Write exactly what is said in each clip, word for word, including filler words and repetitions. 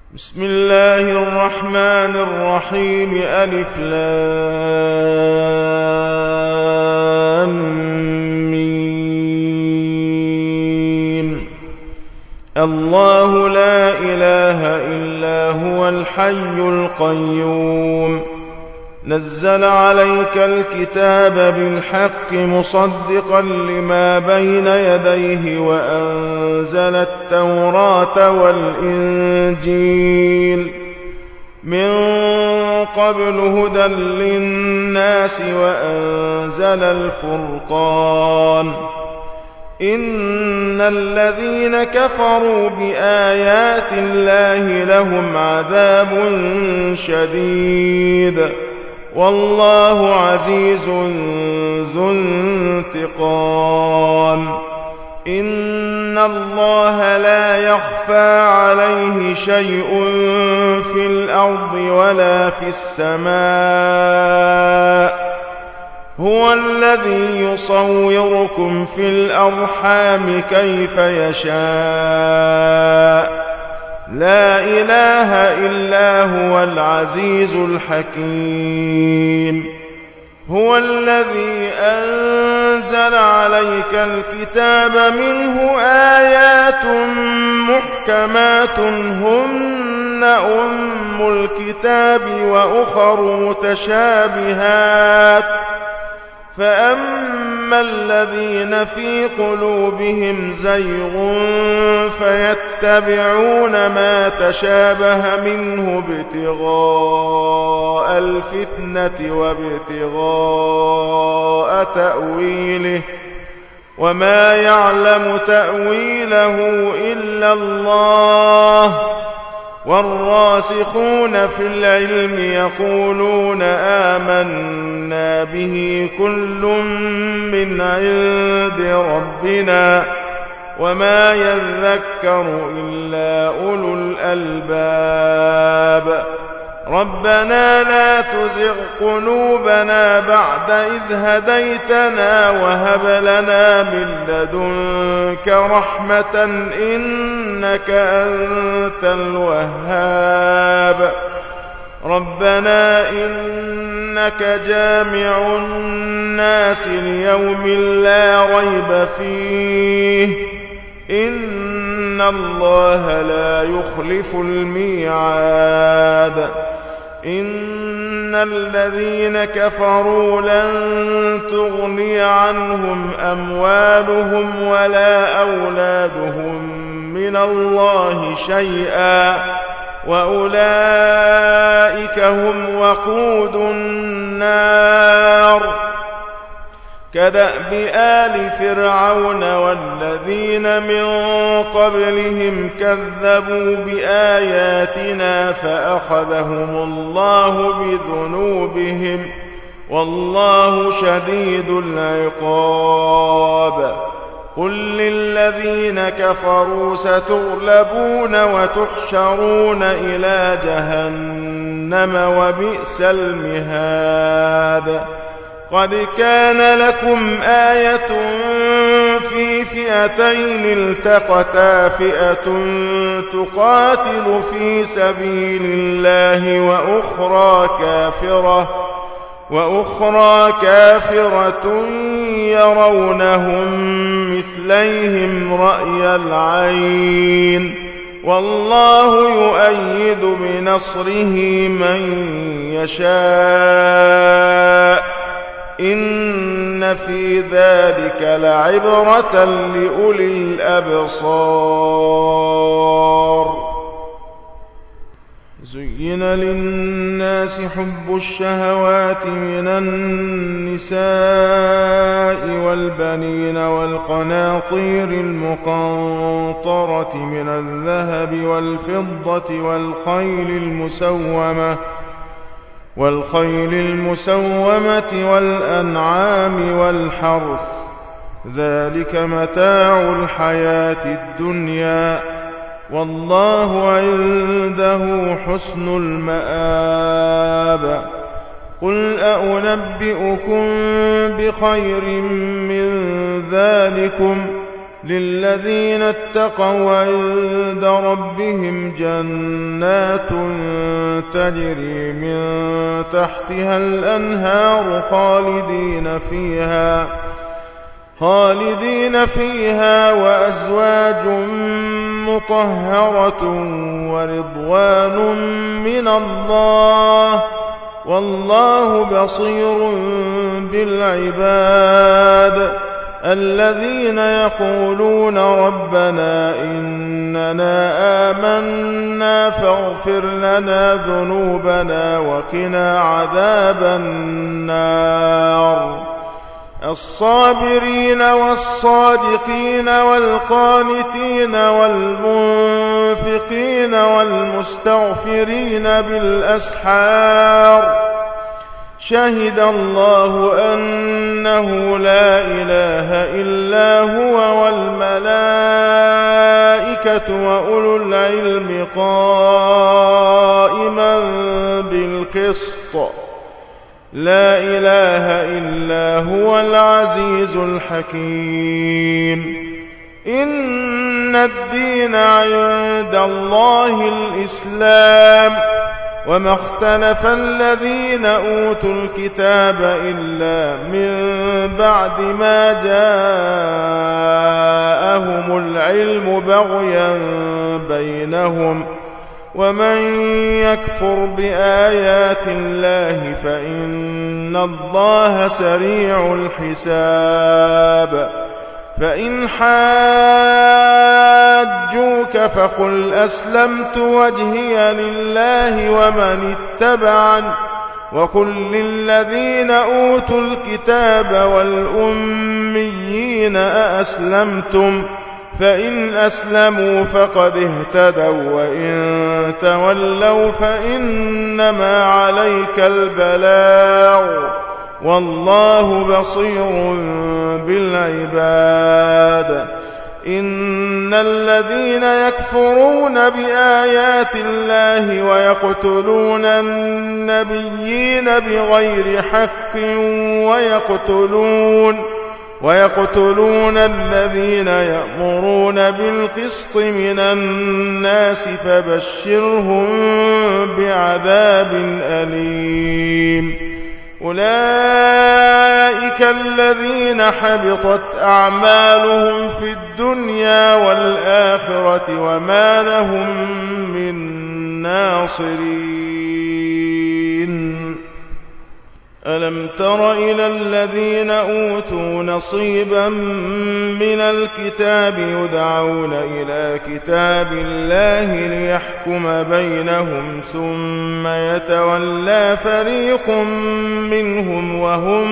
بسم الله الرحمن الرحيم. ألف لام ميم. الله لا إله إلا هو الحي القيوم. نزل عليك الكتاب بالحق مصدقا لما بين يديه وأنزل التوراة والإنجيل من قبل هدى للناس وأنزل الفرقان. إن الذين كفروا بآيات الله لهم عذاب شديد والله عزيز ذو انتقام. إن الله لا يخفى عليه شيء في الأرض ولا في السماء. هو الذي يصوركم في الأرحام كيف يشاء. لا إله إلا هو العزيز الحكيم. هو الذي أنزل عليك الكتاب منه آيات محكمات هن أم الكتاب وأخر متشابهات. فأما الذين في قلوبهم زيغ فيتبعون ما تشابه منه ابتغاء الفتنة وابتغاء تأويله وما يعلم تأويله إلا الله. والراسخون في العلم يقولون آمنا به كل من عند ربنا وما يذكر إلا أولو الألباب. ربنا لا تزغ قلوبنا بعد إذ هديتنا وهب لنا من لدنك رحمة إنك أنت الوهاب. ربنا إنك جامع الناس ليوم لا ريب فيه إن الله لا يخلف الميعاد. إن الذين كفروا لن تغني عنهم أموالهم ولا أولادهم من الله شيئا وأولئك هم وقود النار. كدأب آل فرعون والذين من قبلهم كذبوا بآياتنا فأخذهم الله بذنوبهم والله شديد العقاب. قل للذين كفروا ستغلبون وتحشرون إلى جهنم وبئس المهاد. قد كان لكم آية في فئتين التقتا فئة تقاتل في سبيل الله وأخرى كافرة وأخرى كافرة يرونهم مثليهم رأي العين والله يؤيد بنصره من يشاء. إن في ذلك لعبرة لأولي الأبصار. زين للناس حب الشهوات من النساء والبنين والقناطير المقنطرة من الذهب والفضة والخيل المسومة والخيل المسومة والأنعام والحرث ذلك متاع الحياة الدنيا والله عنده حسن المآب. قل أنبئكم بخير من ذلكم للذين اتقوا عند ربهم جنات تجري من تحتها الأنهار خالدين فيها خالدين فيها وأزواج مطهرة ورضوان من الله والله بصير بالعباد الذين يقولون ربنا إننا آمنا فاغفر لنا ذنوبنا وقنا عذاب النار الصابرين والصادقين والقانتين والمنفقين والمستغفرين بالأسحار شهد الله أنه لا إله إلا هو والملائكة وأولو العلم قائما بالقسط لا إله إلا هو العزيز الحكيم إن الدين عند الله الإسلام وما اختلف الذين أوتوا الكتاب إلا من بعد ما جاءهم العلم بغيا بينهم ومن يكفر بآيات الله فإن الله سريع الحساب فإن حاجوك فقل أسلمت وجهي لله ومن اتبعني وقل للذين أوتوا الكتاب والأميين أأسلمتم فإن أسلموا فقد اهتدوا وإن تولوا فإنما عليك البلاغ والله بصير بالعباد إن الذين يكفرون بآيات الله ويقتلون النبيين بغير حق ويقتلون ويقتلون الذين يأمرون بالقسط من الناس فبشرهم بعذاب أليم أولئك الذين حبطت أعمالهم في الدنيا والآخرة وما لهم من ناصرين ألم تر إلى الذين أوتوا نصيبا من الكتاب يدعون إلى كتاب الله ليحكم بينهم ثم يتولى فريق منهم وهم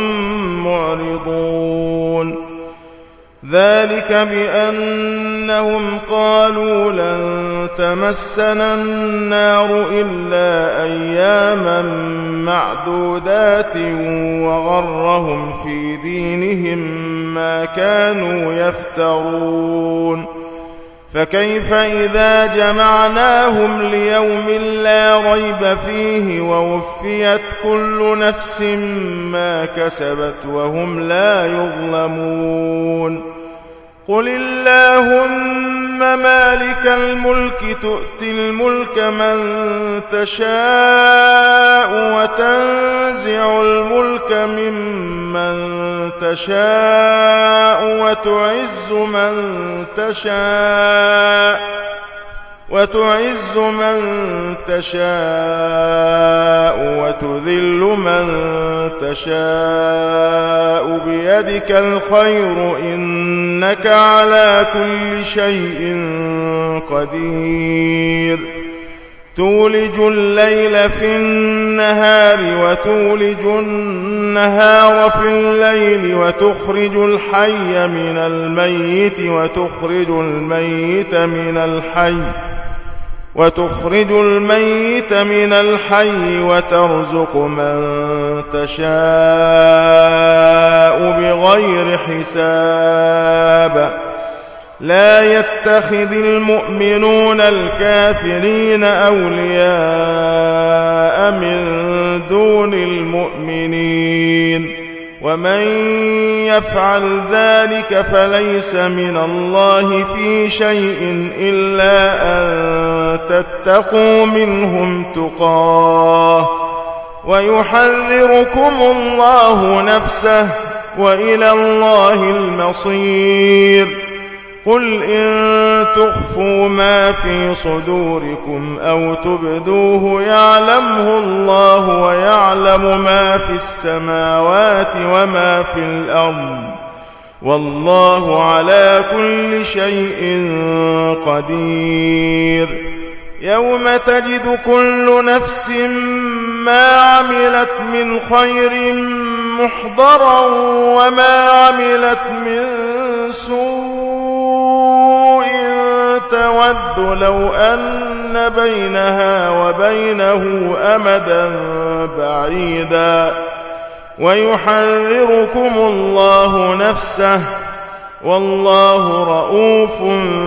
معرضون ذلك بأنهم قالوا لن تمسنا النار إلا أياما معدودات وغرهم في دينهم ما كانوا يفترون فكيف إذا جمعناهم ليوم لا ريب فيه ووفيت كل نفس ما كسبت وهم لا يظلمون قل اللهم مالك الملك تؤتي الملك من تشاء وتنزع الملك ممن تشاء وتعز من تشاء وتعز من تشاء وتذل من تشاء بيدك الخير إنك على كل شيء قدير تولج الليل في النهار وتولج النهار في الليل وتخرج الحي من الميت وتخرج الميت من الحي وتخرج الميت من الحي وترزق من تشاء بغير حساب لا يتخذ المؤمنون الكافرين أولياء من دون المؤمنين ومن يفعل ذلك فليس من الله في شيء إلا أن تتقوا منهم تقاه ويحذركم الله نفسه وإلى الله المصير. قل إن تخفوا ما في صدوركم أو تبدوه يعلمه الله ويعلم ما في السماوات وما في الأرض والله على كل شيء قدير. يوم تجد كل نفس ما عملت من خير محضرا وما عملت من سوء تود لو أن بينها وبينه أمدا بعيدا ويحذركم الله نفسه والله رؤوف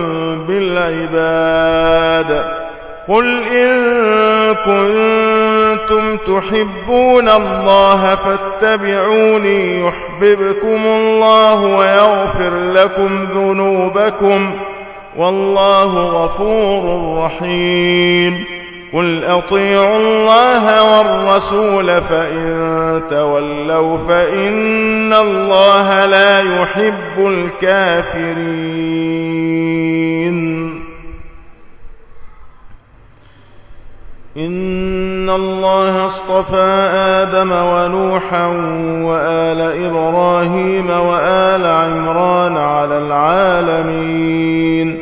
بالعباد. قل إن كنتم تحبون الله فاتبعوني يحببكم الله ويغفر لكم ذنوبكم والله غفور رحيم. قل أطيعوا الله والرسول فإن تولوا فإن الله لا يحب الكافرين. إن الله اصطفى آدم ونوحا وآل إبراهيم وآل عمران على العالمين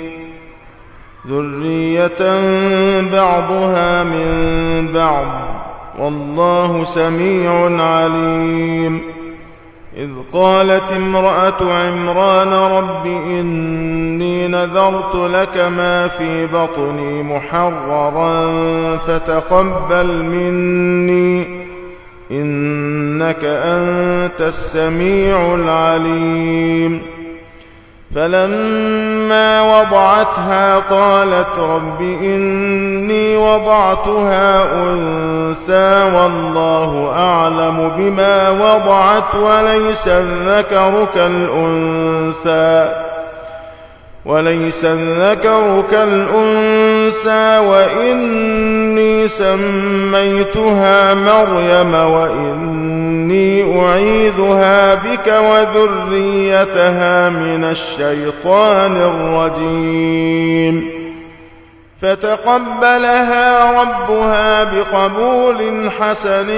ذرية بعضها من بعض والله سميع عليم. إذ قالت امرأة عمران رب إني نذرت لك ما في بطني محررا فتقبل مني إنك أنت السميع العليم. فلما وضعتها قالت رب إني وضعتها أنثى والله أعلم بما وضعت وليس الذكر كالأنثى وليس الذكر كالأنثى وإني سميتها مريم وإني أعيذها بك وذريتها من الشيطان الرجيم. فتقبلها ربها بقبول حسن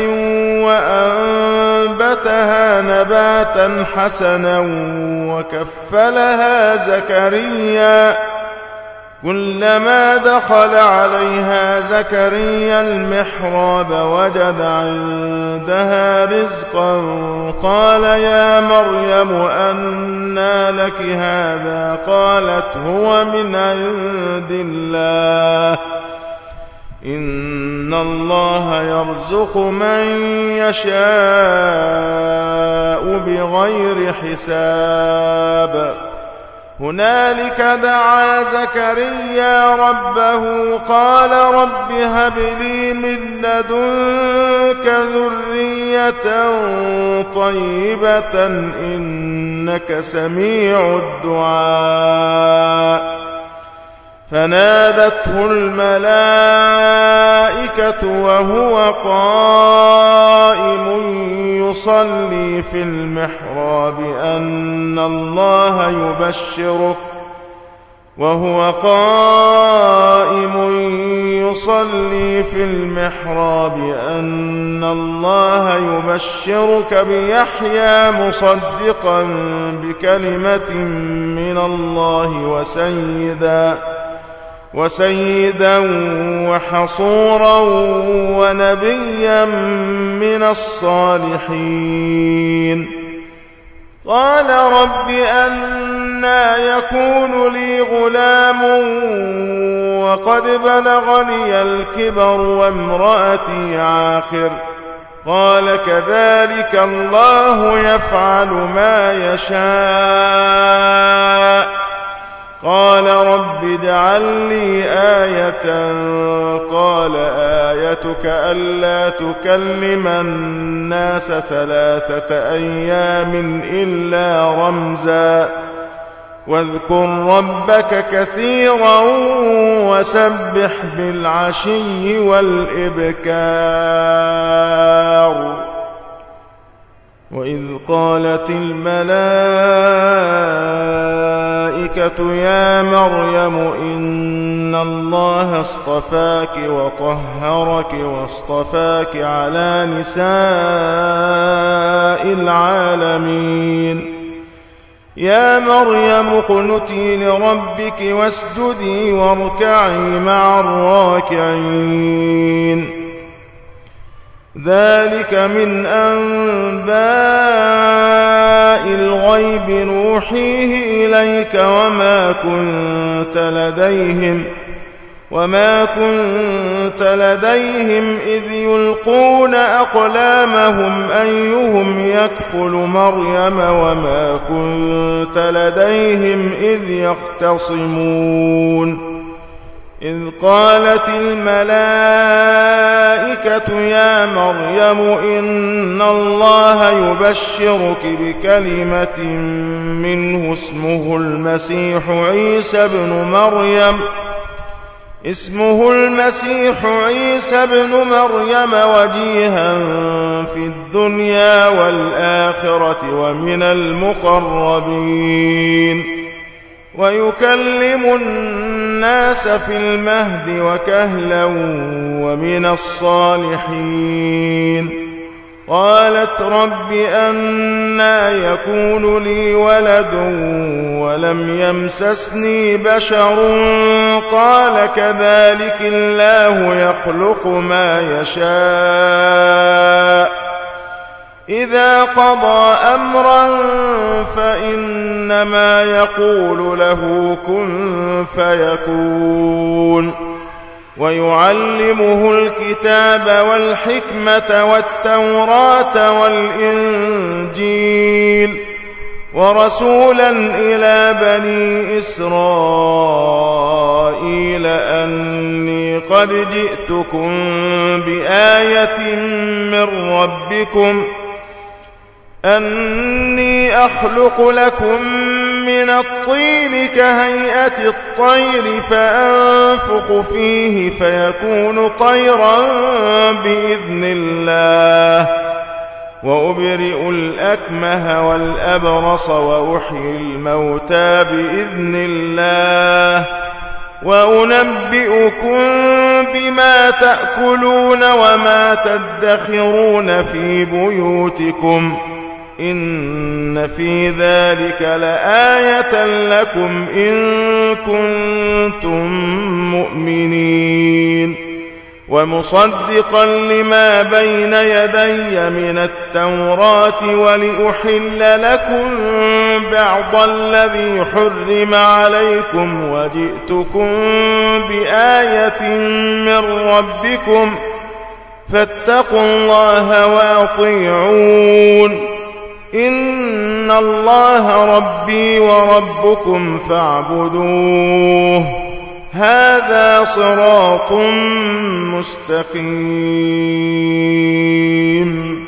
وأنبتها نباتا حسنا وكفلها زكريا كلما دخل عليها زكريا المحراب وجد عندها رزقا قال يا مريم أنى لك هذا قالت هو من عند الله إن الله يرزق من يشاء بغير حساب. هنالك دعا زكريا ربه قال رب هب لي من لدنك ذرية طيبة إنك سميع الدعاء. فنادته الملائكة وهو قائم يصلي في المحراب أن الله يبشرك وهو قائم يصلي في المحراب أن الله يبشرك بيحيى مصدقا بكلمة من الله وسيدا وسيدا وحصورا ونبيا من الصالحين. قال رب أنى يكون لي غلام وقد بلغني الكبر وامرأتي عاقر قال كذلك الله يفعل ما يشاء. قال رب اجعل لي آية قال آيَتُكَ أَلَّا تُكَلِّمَ النَّاسَ ثَلَاثَةَ أَيَّامٍ إِلَّا رَمْزًا واذكر ربك كثيرا وسبح بالعشي والإبكار. وإذ قالت الملائكة يا مريم إن الله اصطفاك وطهرك واصطفاك على نساء العالمين يا مريم اقنتي لربك واسجدي واركعي مع الراكعين. ذلك من أنباء الغيب نوحيه إليك وما كنت لديهم وما كنت لديهم إذ يلقون أقلامهم أيهم يكفل مريم وما كنت لديهم إذ يختصمون. إذ قالت الملائكة يا مريم إن الله يبشرك بكلمة منه اسمه المسيح عيسى ابن مريم اسمه المسيح عيسى ابن مريم وجيها في الدنيا والآخرة ومن المقربين ويكلم الناس في المهد وكهلا ومن الصالحين. قالت رب أنى يكون لي ولد ولم يمسسني بشر قال كذلك الله يخلق ما يشاء إذا قضى أمرا فإنما يقول له كن فيكون. ويعلمه الكتاب والحكمة والتوراة والإنجيل ورسولا إلى بني إسرائيل أني قد جئتكم بآية من ربكم أني أخلق لكم من الطين كهيئة الطير فأنفخ فيه فيكون طيرا بإذن الله وأبرئ الأكمه والأبرص وأحيي الموتى بإذن الله وأنبئكم بما تأكلون وما تدخرون في بيوتكم إن في ذلك لآية لكم إن كنتم مؤمنين. ومصدقا لما بين يدي من التوراة ولأحل لكم بعض الذي حرم عليكم وجئتكم بآية من ربكم فاتقوا الله وأطيعون إن الله ربي وربكم فاعبدوه هذا صراط مستقيم.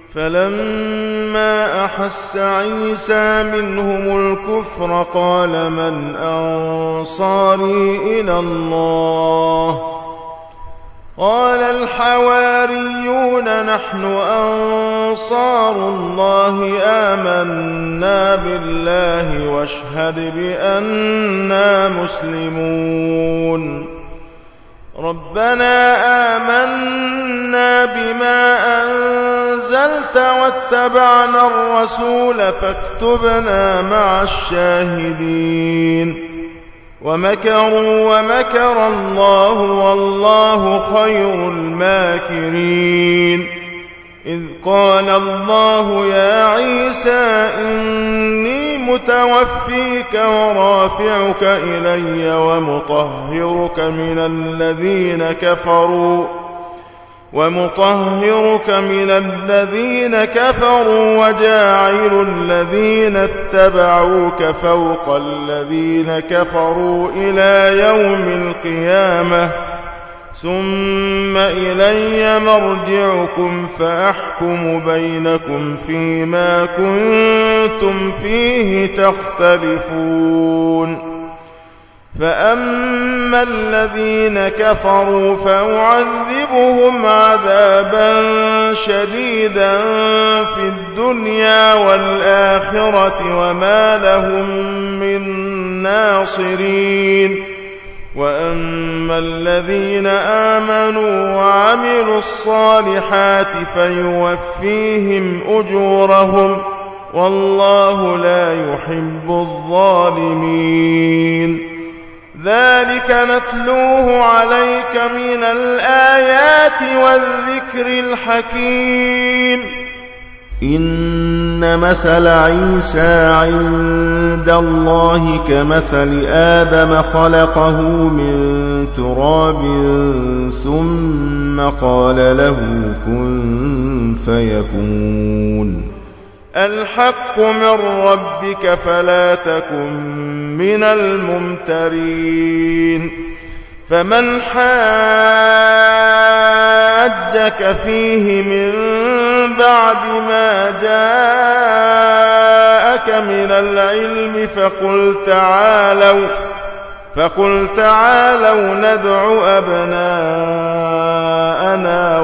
فلما أحس عيسى منهم الكفر قال من أنصاري إلى الله قال الحواريون نحن أنصار الله آمنا بالله واشهد بأننا مسلمون. ربنا آمنا بما أنزلت واتبعنا الرسول فاكتبنا مع الشاهدين. ومكروا ومكر الله والله خير الماكرين. إذ قال الله يا عيسى إني متوفيك ورافعك إلي ومطهرك من الذين كفروا ومطهرك من الذين كفروا وجاعل الذين اتبعوك فوق الذين كفروا إلى يوم القيامة ثم إلي مرجعكم فأحكم بينكم فيما كنتم فيه تختلفون فأما الذين كفروا فأعذبهم عذابا شديدا في الدنيا والآخرة وما لهم من ناصرين وأما الذين آمنوا وعملوا الصالحات فيوفيهم أجورهم والله لا يحب الظالمين ذلك نتلوه عليك من الآيات والذكر الحكيم إن مثل عيسى عند الله كمثل آدم خلقه من تراب ثم قال له كن فيكون الحق من ربك فلا تكن من الممترين فمن حاجك فيه من بعد ما جاءك من العلم فقل تعالوا فقل تعالوا ندع أبناءنا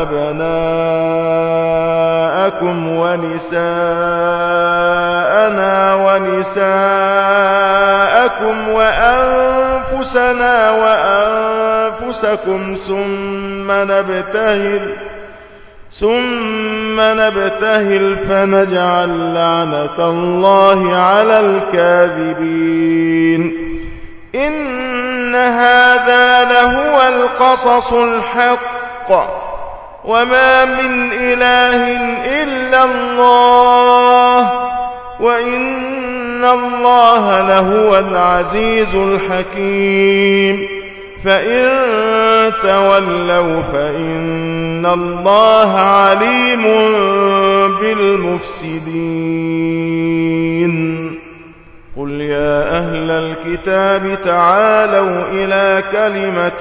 وأبناءكم ونساءنا ونساءكم وأنفسنا وأنفسكم ثم نبتهل ثم نبتهل فنجعل لعنة الله على الكاذبين إن هذا لهو القصص الحق وما من إله إلا الله وإن الله لهو العزيز الحكيم فإن تولوا فإن الله عليم بالمفسدين قل يا أهل الكتاب تعالوا إلى كلمة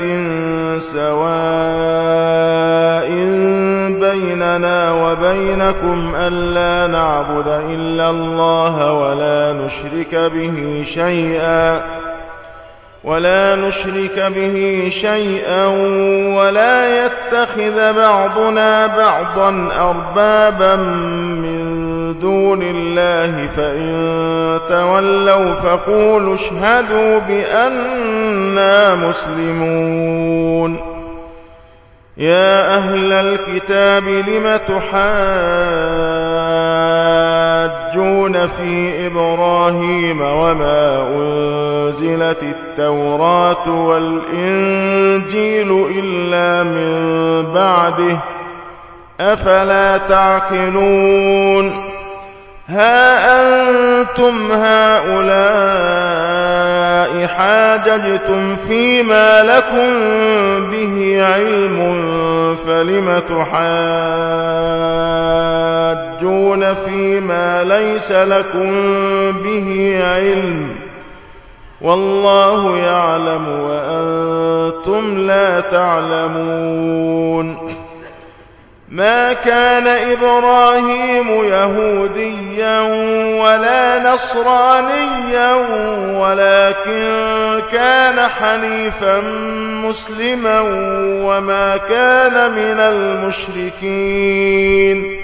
سواء بيننا وبينكم ألا نعبد إلا الله ولا نشرك به شيئا ولا نشرك به شيئا ولا يتخذ بعضنا بعضا أربابا من دون الله فإن تولوا فقولوا اشهدوا بأننا مسلمون يا أهل الكتاب لم تحاجون في إبراهيم وما أنزلت التوراة والإنجيل إلا من بعده أفلا تعقلون ها أنتم هؤلاء حاججتم فيما لكم به علم فلم تحاجون فيما ليس لكم به علم والله يعلم وأنتم لا تعلمون ما كان إبراهيم يهوديا ولا نصرانيا ولكن كان حنيفا مسلما وما كان من المشركين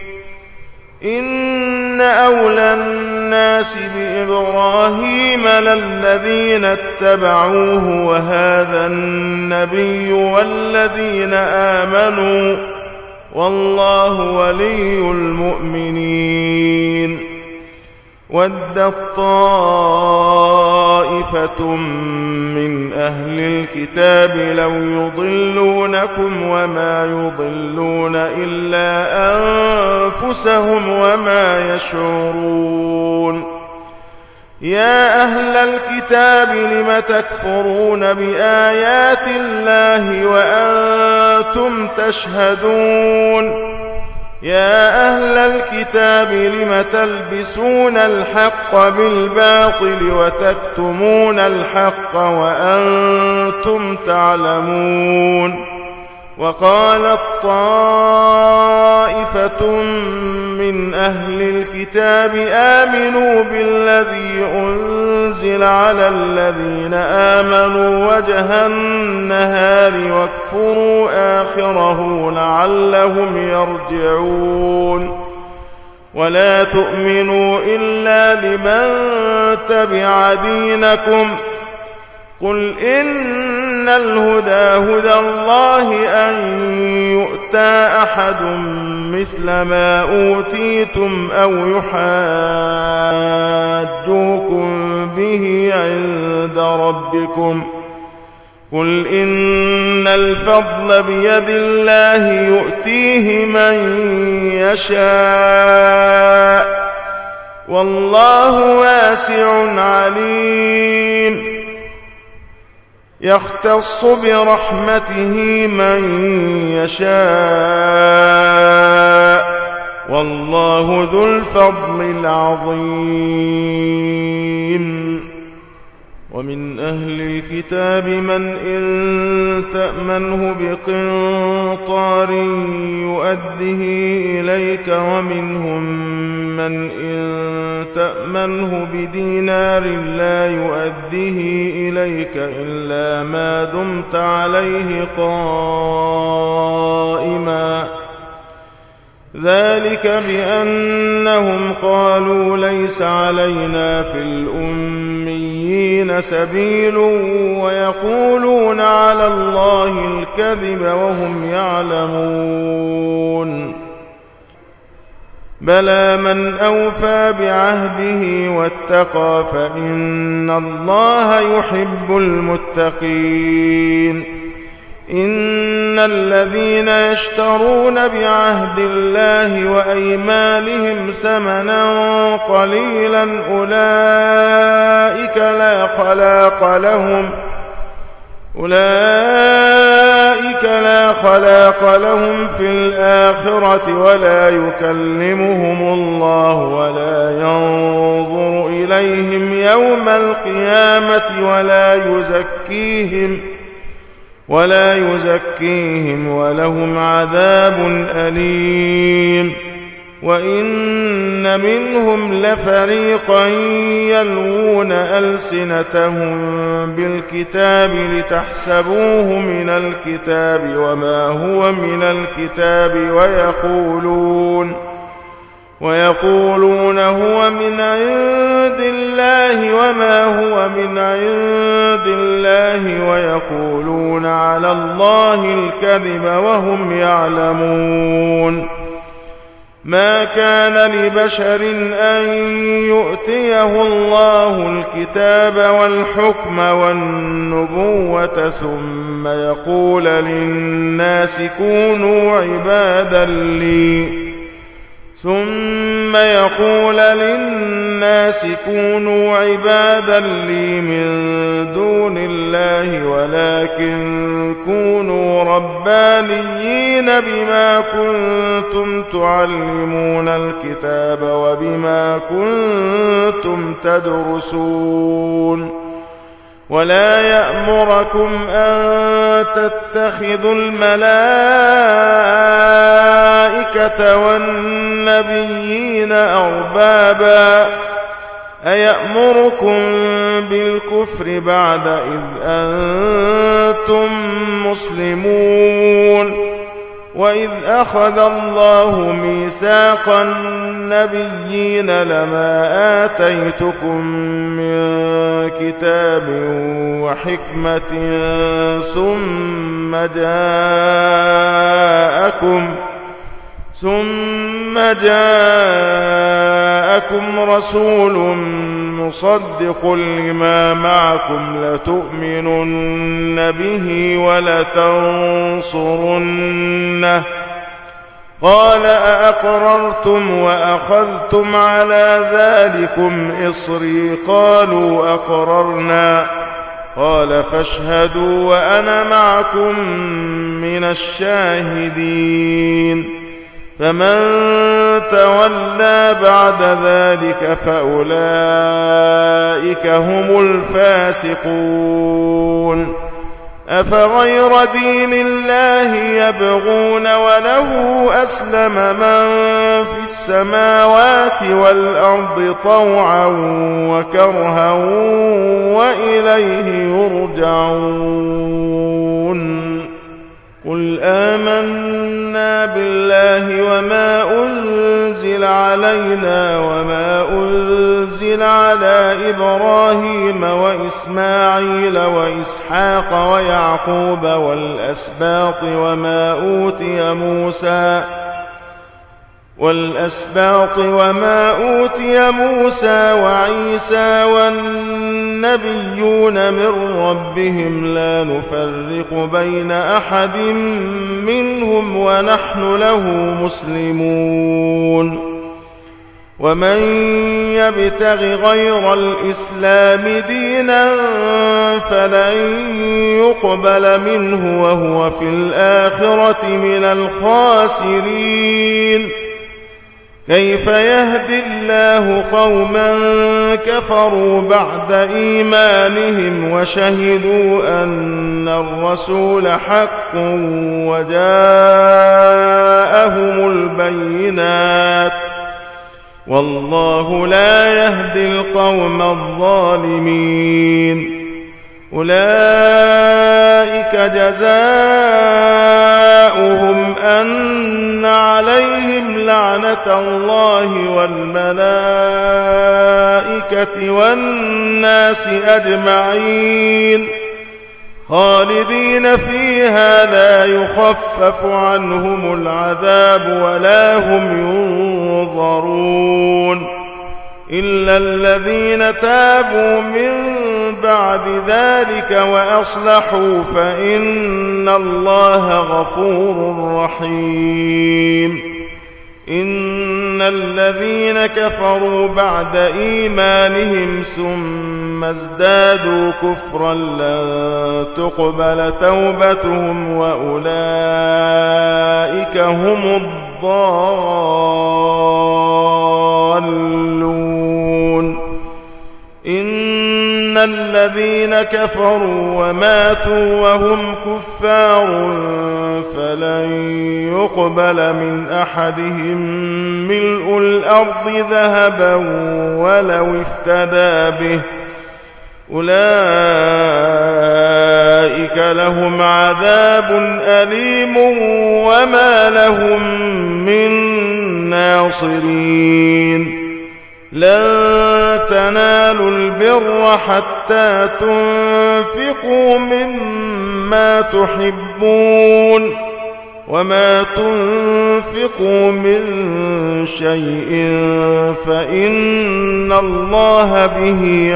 إن أولى الناس بإبراهيم للذين اتبعوه وهذا النبي والذين آمنوا والله ولي المؤمنين ودت طائفة من أهل الكتاب لو يضلونكم وما يضلون إلا أنفسهم وما يشعرون يا أهل الكتاب لم تكفرون بآيات الله وأنتم تشهدون يا أهل الكتاب لم تلبسون الحق بالباطل وتكتمون الحق وأنتم تعلمون وقالت طائفة من أهل الكتاب آمنوا بالذي أنزل على الذين آمنوا وجه النهار واكفروا آخره لعلهم يرجعون ولا تؤمنوا إلا لمن تبع دينكم قل إن الهدى هدى الله أن يؤتى أحد مثل ما أوتيتم أو يحاجوكم به عند ربكم قل إن الفضل بيد الله يؤتيه من يشاء والله واسع عليم يختص برحمته من يشاء والله ذو الفضل العظيم ومن أهل الكتاب من إن تأمنه بقنطار يؤده إليك ومنهم من إن تأمنه بدينار لا يؤده إليك إلا ما دمت عليه قائما ذلك بأنهم قالوا ليس علينا في الأميين سبيل ويقولون على الله الكذب وهم يعلمون بلى من أوفى بعهده واتقى فإن الله يحب المتقين إن الذين يشترون بعهد الله وأيمانهم ثمنا قليلا أولئك لا خلاق لهم أولئك لا خلاق لهم في الآخرة ولا يكلمهم الله ولا ينظر إليهم يوم القيامة ولا يزكيهم ولا يزكيهم ولهم عذاب أليم وإن منهم لفريقا يلوون ألسنتهم بالكتاب لتحسبوه من الكتاب وما هو من الكتاب ويقولون ويقولون هو من عند الله وما هو من عند الله ويقولون على الله الكذب وهم يعلمون ما كان لبشر أن يؤتيه الله الكتاب والحكم والنبوة ثم يقول للناس كونوا عبادا لي ثم يقول للناس كونوا عبادا لي من دون الله ولكن كونوا ربانيين بما كنتم تعلمون الكتاب وبما كنتم تدرسون ولا يأمركم أن تتخذوا الملائكة والنبيين أربابا أيأمركم بالكفر بعد إذ أنتم مسلمون وإذ أخذ الله ميثاق النبيين لما آتيتكم من كتاب وحكمة ثم جاءكم ثم جاءكم رسول مصدق لما معكم لتؤمنن به ولتنصرنه قال أأقررتم وأخذتم على ذلكم إصري قالوا أقررنا قال فاشهدوا وأنا معكم من الشاهدين فمن تولى بعد ذلك فأولئك هم الفاسقون أفغير دين الله يبغون وله أسلم من في السماوات والأرض طوعا وكرها وإليه يرجعون قل آمنا بالله وما أنزل علينا وما أنزل على إبراهيم وإسماعيل وإسحاق ويعقوب والأسباط وما أوتي موسى والأسباط وما أوتي موسى وعيسى والنبيون من ربهم لا نفرق بين أحد منهم ونحن له مسلمون ومن يبتغ غير الإسلام دينا فلن يقبل منه وهو في الآخرة من الخاسرين كيف يهدي الله قوما كفروا بعد إيمانهم وشهدوا أن الرسول حق وجاءهم البينات والله لا يهدي القوم الظالمين أولئك جزاؤهم أن عليهم لعنة الله والملائكة والناس أجمعين خالدين فيها لا يخفف عنهم العذاب ولا هم ينظرون إلا الذين تابوا من بعد ذلك وأصلحوا فإن الله غفور رحيم إن الذين كفروا بعد إيمانهم ثم ازدادوا كفرا لن تقبل توبتهم وأولئك هم الضالون إن الذين كفروا وماتوا وهم كفار فلن يقبل من أحدهم ملء الأرض ذهبا ولو افتدى به أولئك لهم عذاب أليم وما لهم من ناصرين لن تنالوا البر حتى تنفقوا مما تحبون وما تنفقوا من شيء فإن الله به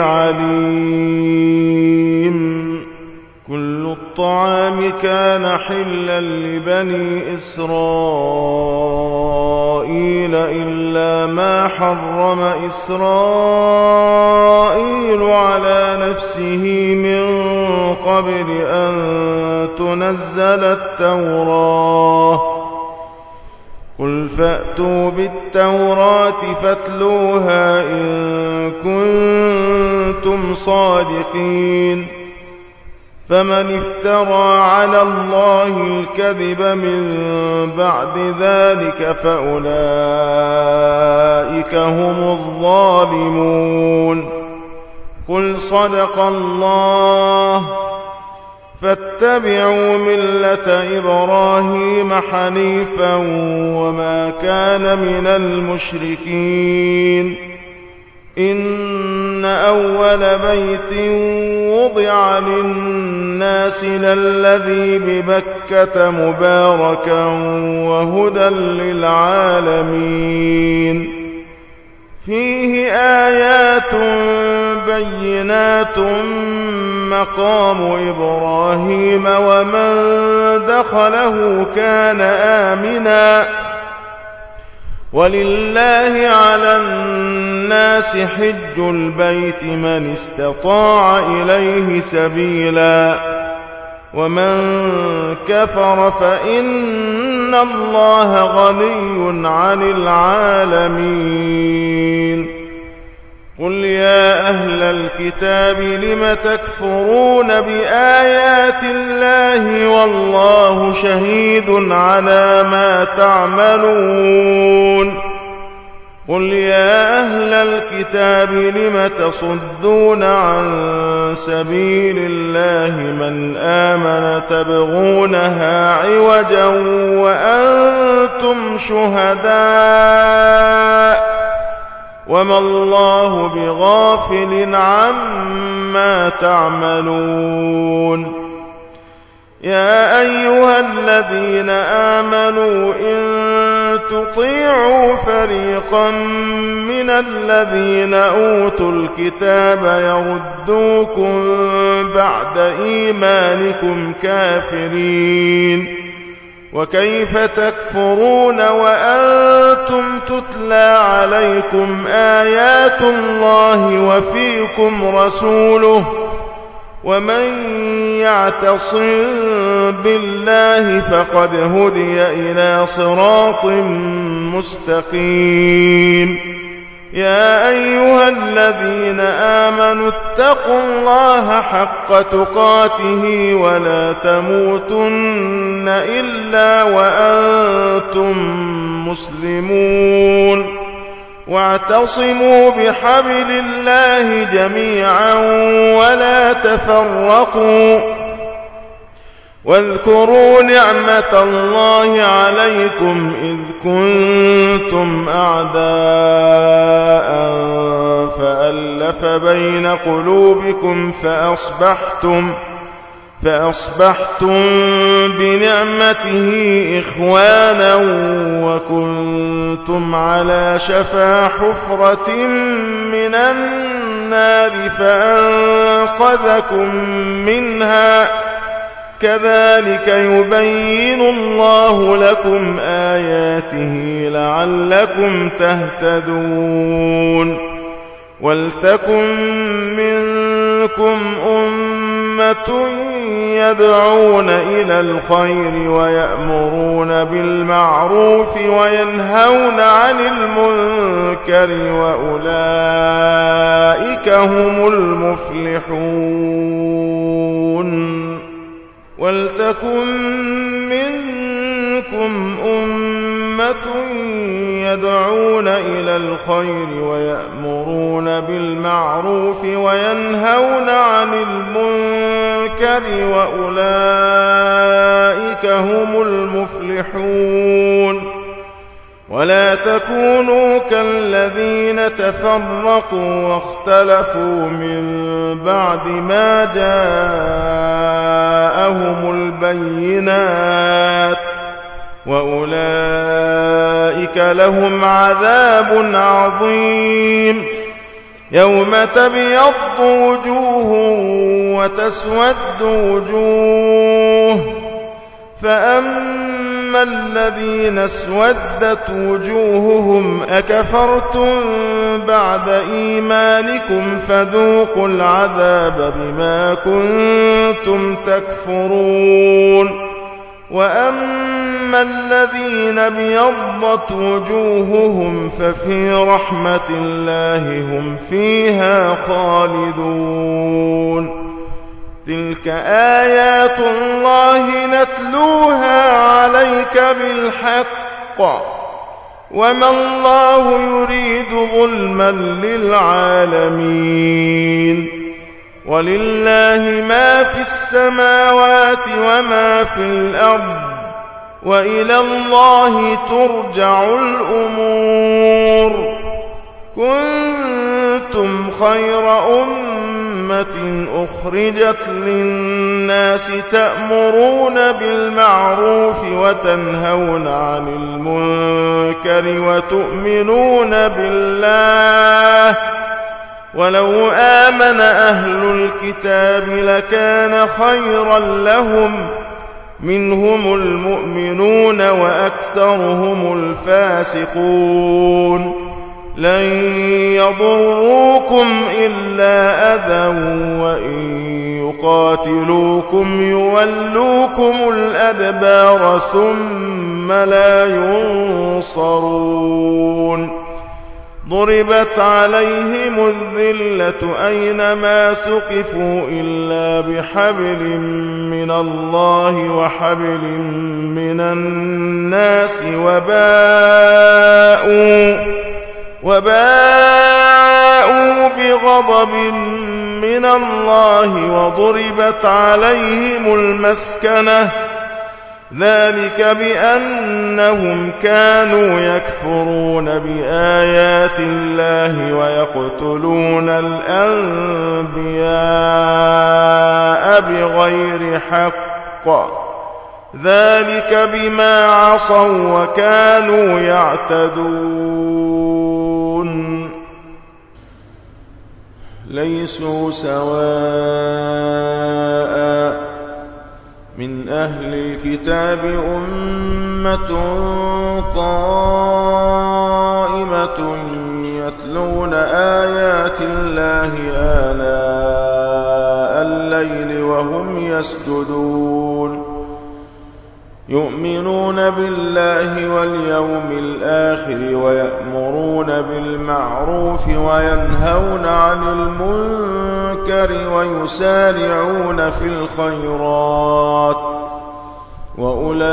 عليم كل الطعام كان حلا لبني إسرائيل إلا ما حرم إسرائيل على نفسه من قبل أن تنزل التوراة قل فأتوا بالتوراة فاتلوها إن كنتم صادقين فمن افترى على الله الكذب من بعد ذلك فأولئك هم الظالمون قل صدق الله فاتبعوا ملة إبراهيم حنيفا وما كان من المشركين إن أول بيت وضع للناس للذي ببكة مباركا وهدى للعالمين فيه آيات بينات مقام إبراهيم ومن دخله كان آمنا ولله على الناس حج البيت من استطاع إليه سبيلا ومن كفر فإن الله غني عن العالمين قل يا أهل الكتاب لم تكفرون بآيات الله والله شهيد على ما تعملون قل يا أهل الكتاب لم تصدون عن سبيل الله من آمن تبغونها عوجا وأنتم شهداء وما الله بغافل عما تعملون يا أيها الذين آمنوا إن تطيعوا فريقا من الذين أوتوا الكتاب يردوكم بعد إيمانكم كافرين وكيف تكفرون وأنتم تتلى عليكم آيات الله وفيكم رسوله ومن يعتصم بالله فقد هدي إلى صراط مستقيم يا أيها الذين آمنوا اتقوا الله حق تقاته ولا تموتن إلا وأنتم مسلمون واعتصموا بحبل الله جميعا ولا تفرقوا واذكروا نعمة الله عليكم إذ كنتم أعداء فألف بين قلوبكم فأصبحتم فأصبحتم بنعمته إخوانا وكنتم على شفا حفرة من النار فأنقذكم منها كذلك يبين الله لكم آياته لعلكم تهتدون ولتكن منكم أمة يدعون إلى الخير ويأمرون بالمعروف وينهون عن المنكر وأولئك هم المفلحون ولتكن منكم أمة يدعون إلى الخير ويأمرون بالمعروف وينهون عن المنكر وأولئك هم المفلحون ولا تكونوا كالذين تفرقوا واختلفوا من بعد ما جاءهم البينات وأولئك لهم عذاب عظيم يوم تبيض وجوه وتسود وجوه فأما الذين اسودت وجوههم أكفرتم بعد إيمانكم فذوقوا العذاب بما كنتم تكفرون وأما الذين ابيضت وجوههم ففي رحمة الله هم فيها خالدون تلك آيات الله نتلوها عليك بالحق وما الله يريد ظلما للعالمين ولله ما في السماوات وما في الأرض وإلى الله ترجع الأمور كنتم خير أمة أخرجت للناس تأمرون بالمعروف وتنهون عن المنكر وتؤمنون بالله ولو آمن أهل الكتاب لكان خيرا لهم منهم المؤمنون وأكثرهم الفاسقون لن يضروكم إلا أذى وإن يقاتلوكم يولوكم الأدبار ثم لا ينصرون ضربت عليهم الذلة أينما ثقفوا إلا بحبل من الله وحبل من الناس وباءوا, وباءوا بغضب من الله وضربت عليهم المسكنة ذلك بأنهم كانوا يكفرون بآيات الله ويقتلون الأنبياء بغير حق ذلك بما عصوا وكانوا يعتدون ليسوا سواء من أهل الكتاب أمة قائمة يتلون آيات الله آناء الليل وهم يسجدون يؤمنون بالله واليوم الآخر ويأمرون بالمعروف وينهون عن المنكر ويسارعون في الخيرات وأولئك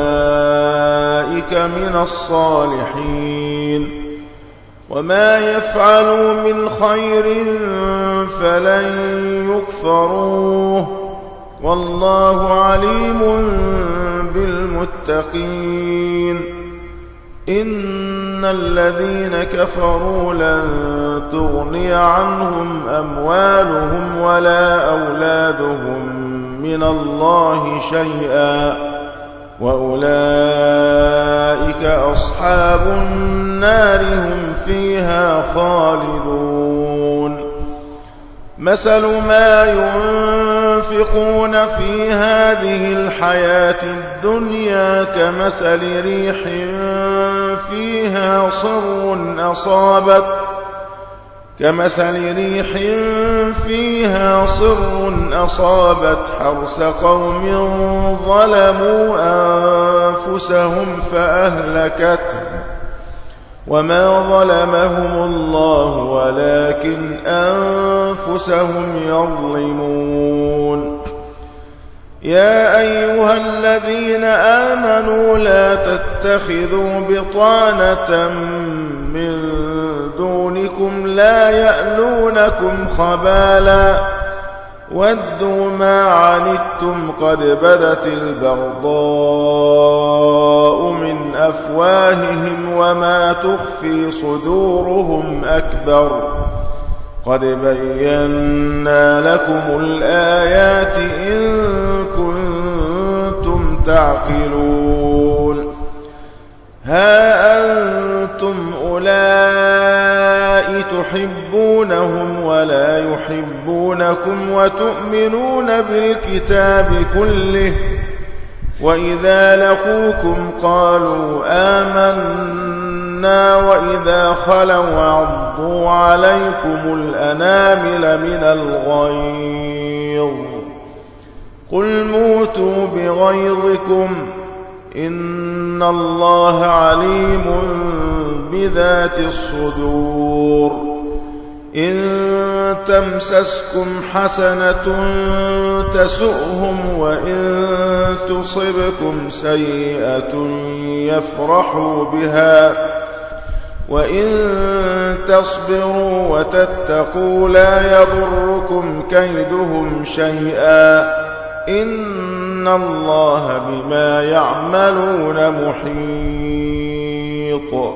من الصالحين وما يفعلوا من خير فلن يكفروه والله عليم بالمتقين إن الذين كفروا لن تغني عنهم أموالهم ولا أولادهم من الله شيئا وأولئك أصحاب النار هم فيها خالدون مثل ما ينفقون في هذه الحياة الدنيا كمثل ريح فيها صر أصابت كمثل ريح فيها صر أصابت حرث قوم ظلموا أنفسهم فأهلكته وما ظلمهم الله ولكن أنفسهم يظلمون يا أيها الذين آمنوا لا تتخذوا بطانة من دونكم لا يألونكم خبالا ودوا ما عنتم قد بدت البغضاء من أفواههم وما تخفي صدورهم أكبر قد بينا لكم الآيات إن كنتم تعقلون ها أنتم أولئك تحبونهم ولا يحبونكم وتؤمنون بالكتاب كله وإذا لقوكم قالوا آمنا وإذا خلوا عضوا عليكم الأنامل من الغيظ قل موتوا بغيظكم إن الله عليم بذات الصدور إن تمسسكم حسنة تسؤهم وإن تصبكم سيئة يفرحوا بها وإن تصبروا وتتقوا لا يضركم كيدهم شيئا إن الله بما يعملون محيط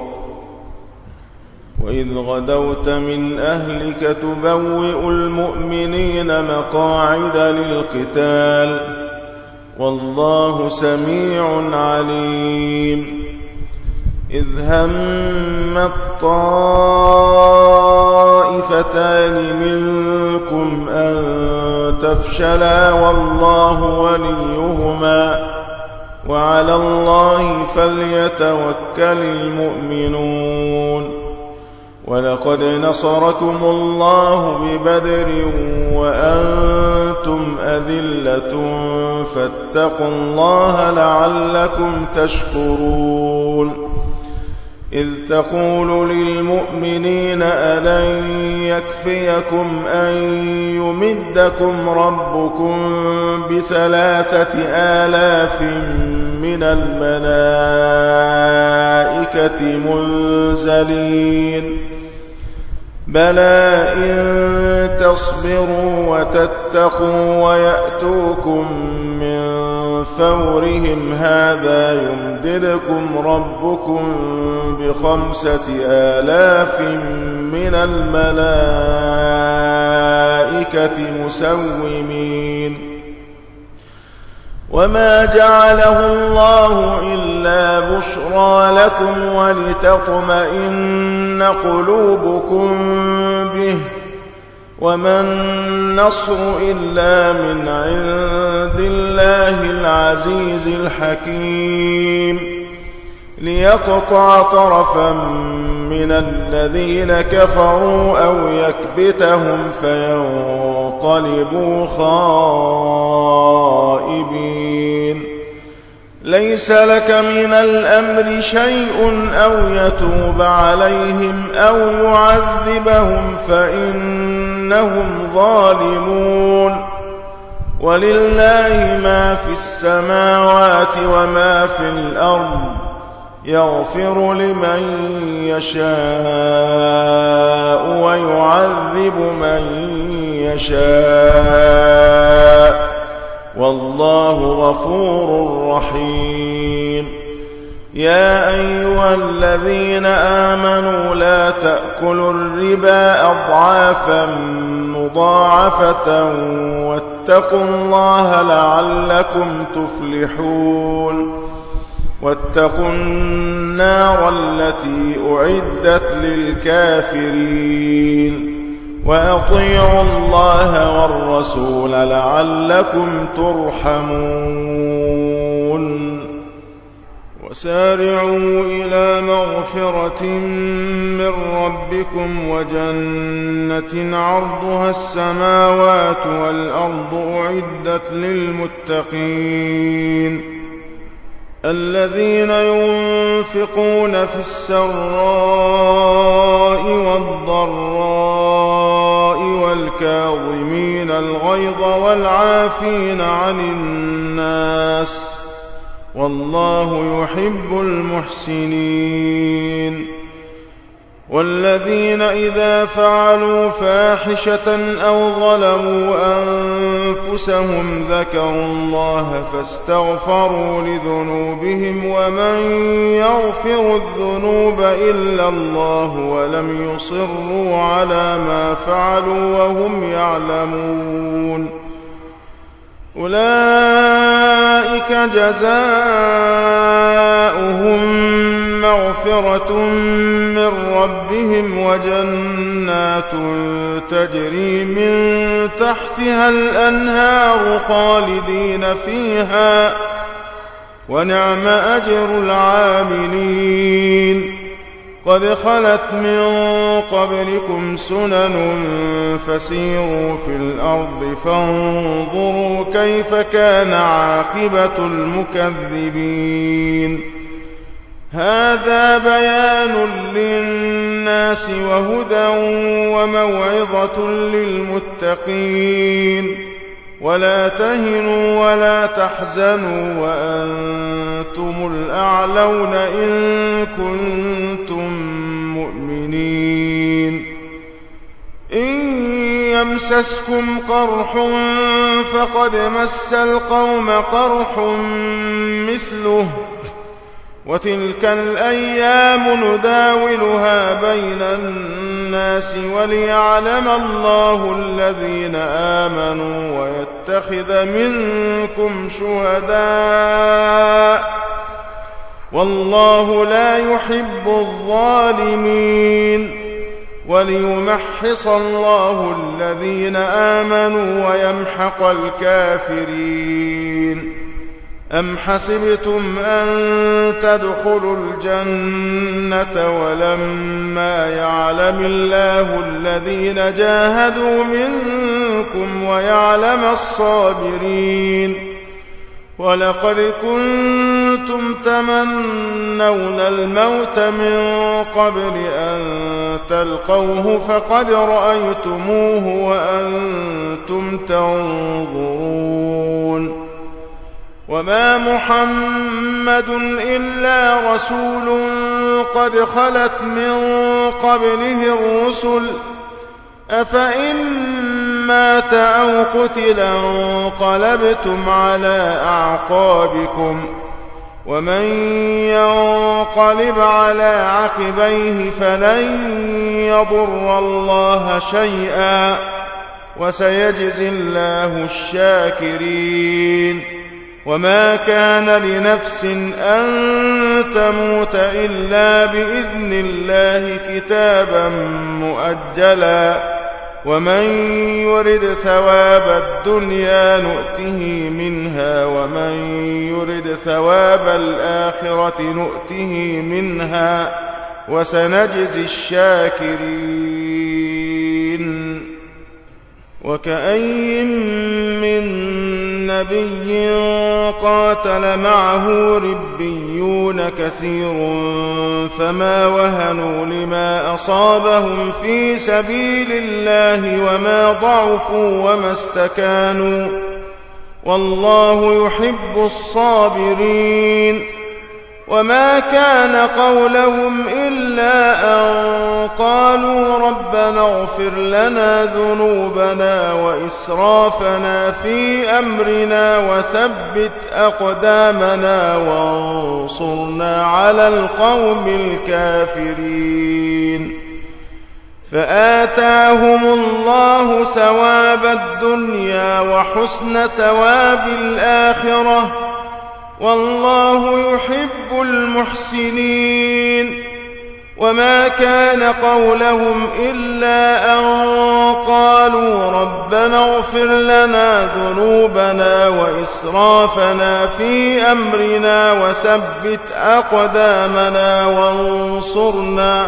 وإذ غدوت من أهلك تبوئ المؤمنين مقاعد للقتال والله سميع عليم إذ هم الطائفتان منكم أن تفشلا والله وليهما وعلى الله فليتوكل المؤمنون ولقد نصركم الله ببدر وأنتم أذلة فاتقوا الله لعلكم تشكرون إذ تقول للمؤمنين ألن يكفيكم أن يمدكم ربكم بثلاثة آلاف من الملائكة منزلين بلى إن تصبروا وتتقوا ويأتوكم من فورهم هذا يمددكم ربكم بخمسة آلاف من الملائكة مسومين وما جعله الله إلا بشرى لكم ولتطمئن قلوبكم به وما النصر إلا من عند الله العزيز الحكيم ليقطع طرفا من الذين كفروا أو يكبتهم فينقلبوا خائبين ليس لك من الأمر شيء أو يتوب عليهم أو يعذبهم فإنهم ظالمون ولله ما في السماوات وما في الأرض يغفر لمن يشاء ويعذب من يشاء والله غفور رحيم يا أيها الذين آمنوا لا تأكلوا الربا أضعافا مضاعفة واتقوا الله لعلكم تفلحون واتقوا النار التي أعدت للكافرين وأطيعوا الله والرسول لعلكم ترحمون وسارعوا إلى مغفرة من ربكم وجنة عرضها السماوات والأرض أعدت للمتقين الذين ينفقون في السراء والضراء والكاظمين الغيظ والعافين عن الناس والله يحب المحسنين والذين إذا فعلوا فاحشة أو ظلموا أنفسهم ذكروا الله فاستغفروا لذنوبهم ومن يغفر الذنوب إلا الله ولم يصروا على ما فعلوا وهم يعلمون أولئك جزاؤهم مغفرة من ربهم وجنات تجري من تحتها الأنهار خالدين فيها ونعم أجر العاملين قد خلت من قبلكم سنن فسيروا في الأرض فانظروا كيف كان عاقبة المكذبين هذا بيان للناس وهدى وموعظة للمتقين ولا تهنوا ولا تحزنوا وأنتم الأعلون إن كنتم مؤمنين إن يمسسكم قرح فقد مس القوم قرح مثله وتلك الأيام نداولها بين الناس وليعلم الله الذين آمنوا ويتخذ منكم شهداء والله لا يحب الظالمين وليمحص الله الذين آمنوا ويمحق الكافرين أم حسبتم أن تدخلوا الجنة ولما يعلم الله الذين جاهدوا منكم ويعلم الصابرين ولقد كنتم كنتم تمنون الموت من قبل أن تلقوه فقد رأيتموه وأنتم تنظرون وما محمد إلا رسول قد خلت من قبله الرسل أفإن مات أو قتلا انقلبتم على أعقابكم ومن ينقلب على عقبيه فلن يضر الله شيئا وسيجزي الله الشاكرين وما كان لنفس أن تموت إلا بإذن الله كتابا مؤجلا ومن يرد ثواب الدنيا نؤته منها ومن يرد ثواب الآخرة نؤته منها وسنجزي الشاكرين وكأين من نبي قاتل معه ربيون كثير فما وهنوا لما أصابهم في سبيل الله وما ضعفوا وما استكانوا والله يحب الصابرين وما كان قولهم إلا أن قالوا ربنا اغفر لنا ذنوبنا وإسرافنا في أمرنا وثبت أقدامنا وانصرنا على القوم الكافرين فآتاهم الله ثواب الدنيا وحسن ثواب الآخرة والله يحب المحسنين وما كان قولهم إلا أن قالوا ربنا اغفر لنا ذنوبنا وإسرافنا في أمرنا وثبت أقدامنا وانصرنا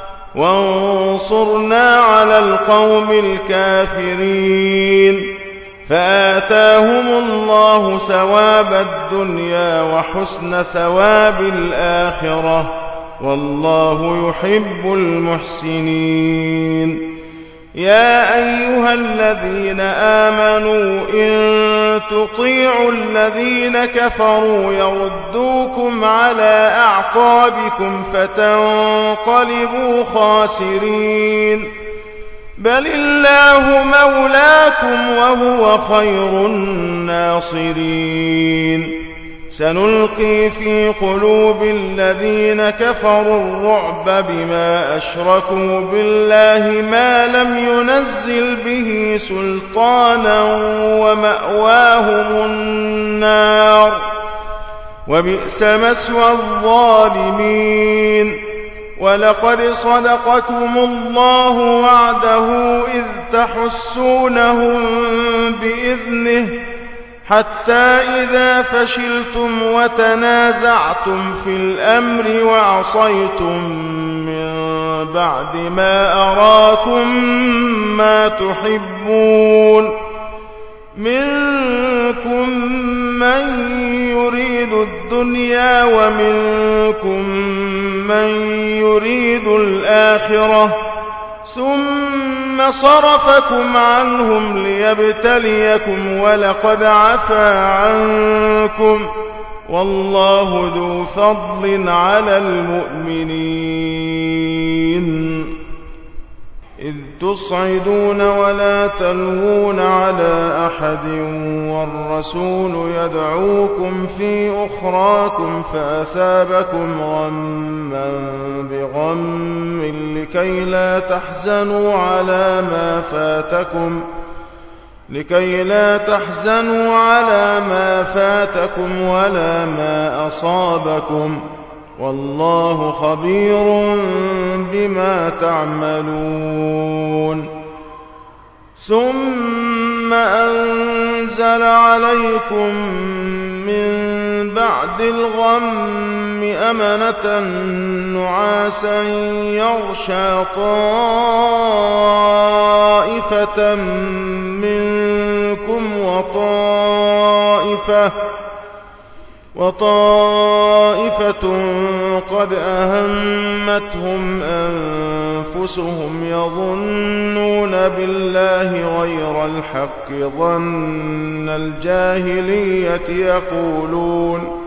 وانصرنا على القوم الكافرين فآتاهم الله ثواب الدنيا وحسن ثواب الآخرة والله يحب المحسنين يا أيها الذين آمنوا إن تطيعوا الذين كفروا يردوكم على أعقابكم فتنقلبوا خاسرين بل الله مولاكم وهو خير الناصرين سنلقي في قلوب الذين كفروا الرعب بما أشركوا بالله ما لم ينزل به سلطانا ومأواهم النار وبئس مثوى الظالمين ولقد صدقكم الله وعده إذ تحسونهم بإذنه حتى إذا فشلتم وتنازعتم في الأمر وعصيتم من بعد ما أراكم ما تحبون منكم من يريد الدنيا ومنكم من يريد الآخرة ثم صرفكم عنهم ليبتليكم ولقد عفا عنكم والله ذو فضل على المؤمنين إذ تصعدون ولا تلوون على أحد والرسول يدعوكم في أخراكم فأثابكم غما بغم لكي لا تحزنوا على ما فاتكم لكي لا تحزنوا على ما فاتكم ولا ما أصابكم والله خبير بما تعملون ثم أنزل عليكم من بعد الغم أمنة نعاسا يغشى طائفة منكم وطائفة وطائفة قد أهمتهم أنفسهم يظنون بالله غير الحق ظن الجاهلية يقولون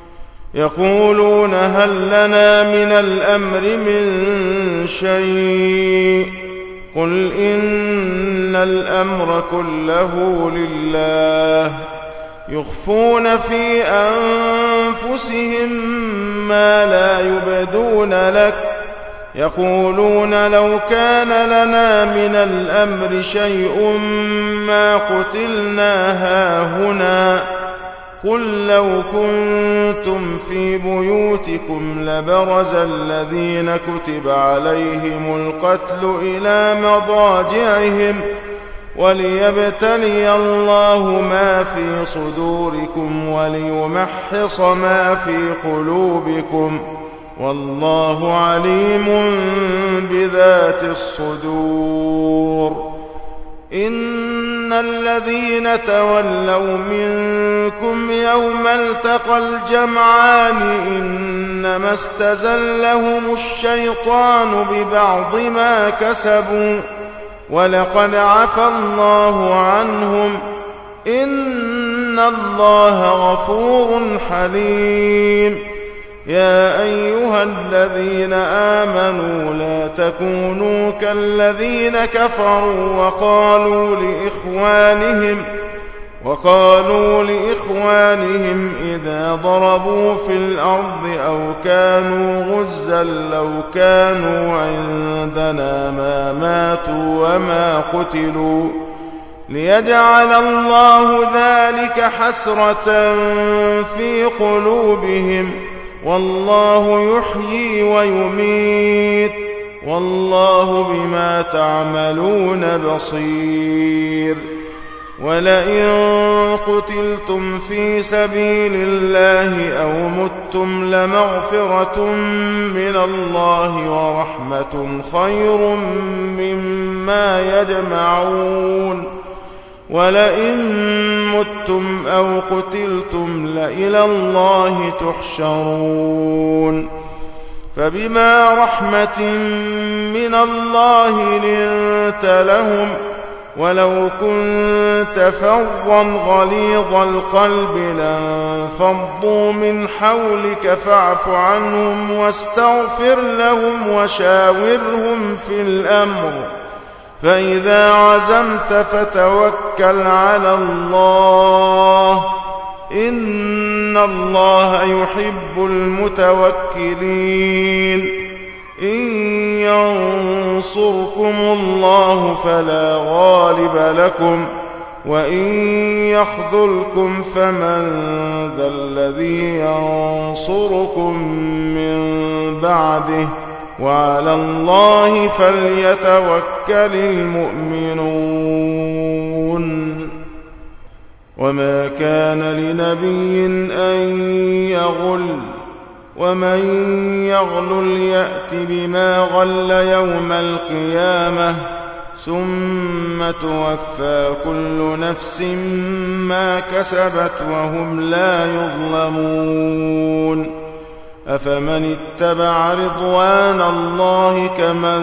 يقولون هل لنا من الأمر من شيء قل إن الأمر كله لله يخفون في أنفسهم ما لا يبدون لك يقولون لو كان لنا من الأمر شيء ما قتلنا هاهنا قل لو كنتم في بيوتكم لبرز الذين كتب عليهم القتل إلى مضاجعهم وليبتلي الله ما في صدوركم وليمحص ما في قلوبكم والله عليم بذات الصدور إن الذين تولوا منكم يوم التقى الجمعان إنما استزلهم الشيطان ببعض ما كسبوا ولقد عفى الله عنهم إن الله غفور حليم يا أيها الذين آمنوا لا تكونوا كالذين كفروا وقالوا لإخوانهم وقالوا لإخوانهم إذا ضربوا في الأرض أو كانوا غزا لو كانوا عندنا ما ماتوا وما قتلوا ليجعل الله ذلك حسرة في قلوبهم والله يحيي ويميت والله بما تعملون بصير ولئن قتلتم في سبيل الله أو متم لمغفرة من الله ورحمة خير مما يجمعون ولئن متم أو قتلتم لإلى الله تحشرون فبما رحمة من الله لنت لهم ولو كنت فظا غليظ القلب لانفضوا من حولك فاعف عنهم واستغفر لهم وشاورهم في الأمر فإذا عزمت فتوكل على الله إن الله يحب المتوكلين إن ينصركم الله فلا غالب لكم وإن يخذلكم فمن ذا الذي ينصركم من بعده وعلى الله فليتوكل المؤمنون وما كان لنبي أن يغل ومن يغلل يأت بما غل يوم القيامة ثم توفى كل نفس ما كسبت وهم لا يظلمون أفمن اتبع رضوان الله كمن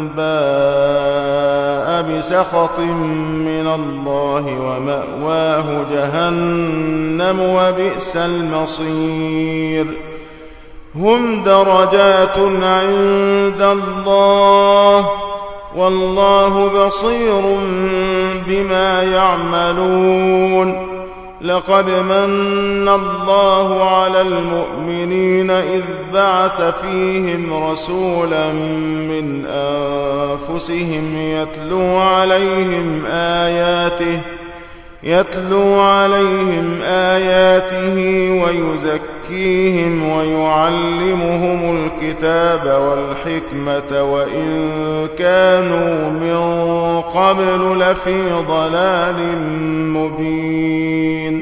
باء بسخط من الله ومأواه جهنم وبئس المصير هم درجات عند الله والله بصير بما يعملون لقد من الله على المؤمنين إذ بعث فيهم رسولا من أنفسهم يتلو عليهم آياته يتلو عليهم آياته ويزكيهم ويعلمهم الكتاب والحكمة وإن كانوا من قبل لفي ضلال مبين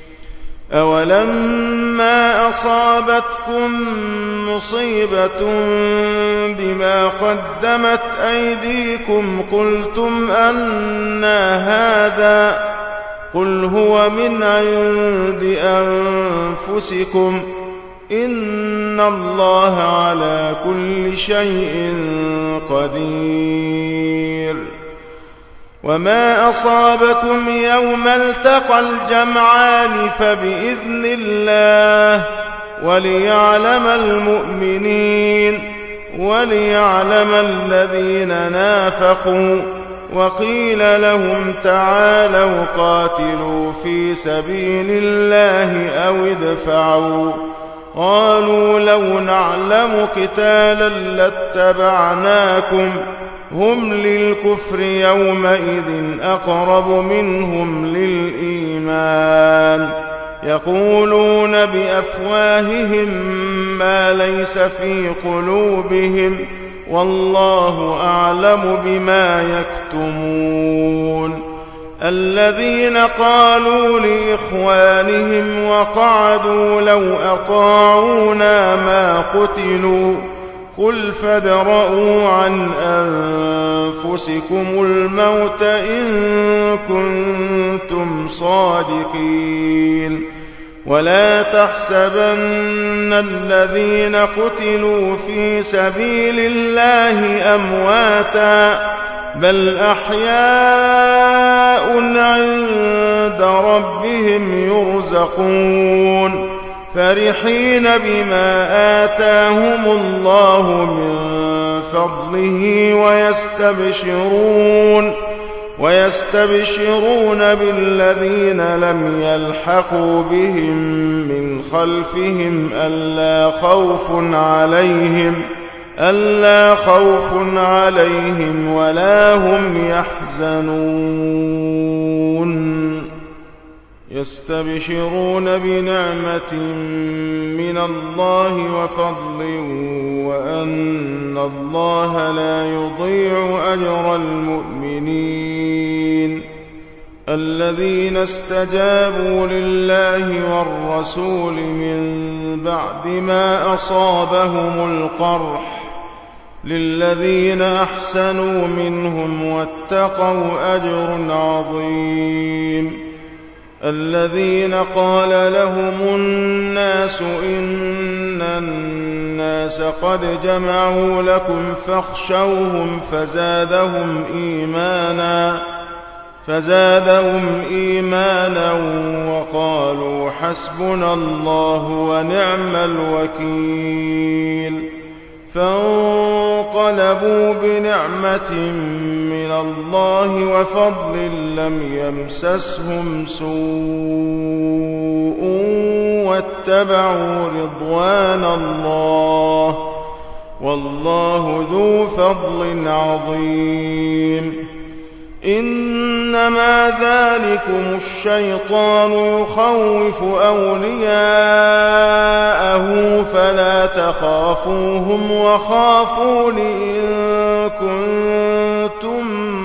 أولما أصابتكم مصيبة بما قدمت أيديكم قلتم أنى هذا قل هو من عند أنفسكم إن الله على كل شيء قدير. وما أصابكم يوم التقى الجمعان فبإذن الله وليعلم المؤمنين وليعلم الذين نافقوا. وقيل لهم تعالوا قاتلوا في سبيل الله أو ادفعوا قالوا لو نعلم قتالا لاتبعناكم هم للكفر يومئذ أقرب منهم للإيمان يقولون بأفواههم ما ليس في قلوبهم والله أعلم بما يكتمون. الذين قالوا لإخوانهم وقعدوا لو أطاعونا ما قتلوا قل فادرءوا عن أنفسكم الموت إن كنتم صادقين. ولا تحسبن الذين قتلوا في سبيل الله أمواتا بل أحياء عند ربهم يرزقون فرحين بما آتاهم الله من فضله ويستبشرون ويستبشرون بالذين لم يلحقوا بهم من خلفهم ألا خوف عليهم ألا خوف عليهم ولا هم يحزنون. يستبشرون بنعمة من الله وفضل وأن الله لا يضيع أجر المؤمنين. الذين استجابوا لله والرسول من بعد ما أصابهم القرح للذين أحسنوا منهم واتقوا أجر عظيم. الذين قال لهم الناس إن الناس قد جمعوا لكم فاخشوهم فزادهم إيمانا فزادهم إيمانا وقالوا حسبنا الله ونعم الوكيل. فانقلبوا بنعمة من الله وفضل لم يمسسهم سوء واتبعوا رضوان الله والله ذو فضل عظيم. إنما ذلكم الشيطان يخوف أولياءه فلا تخافوهم وخافون إن كنتم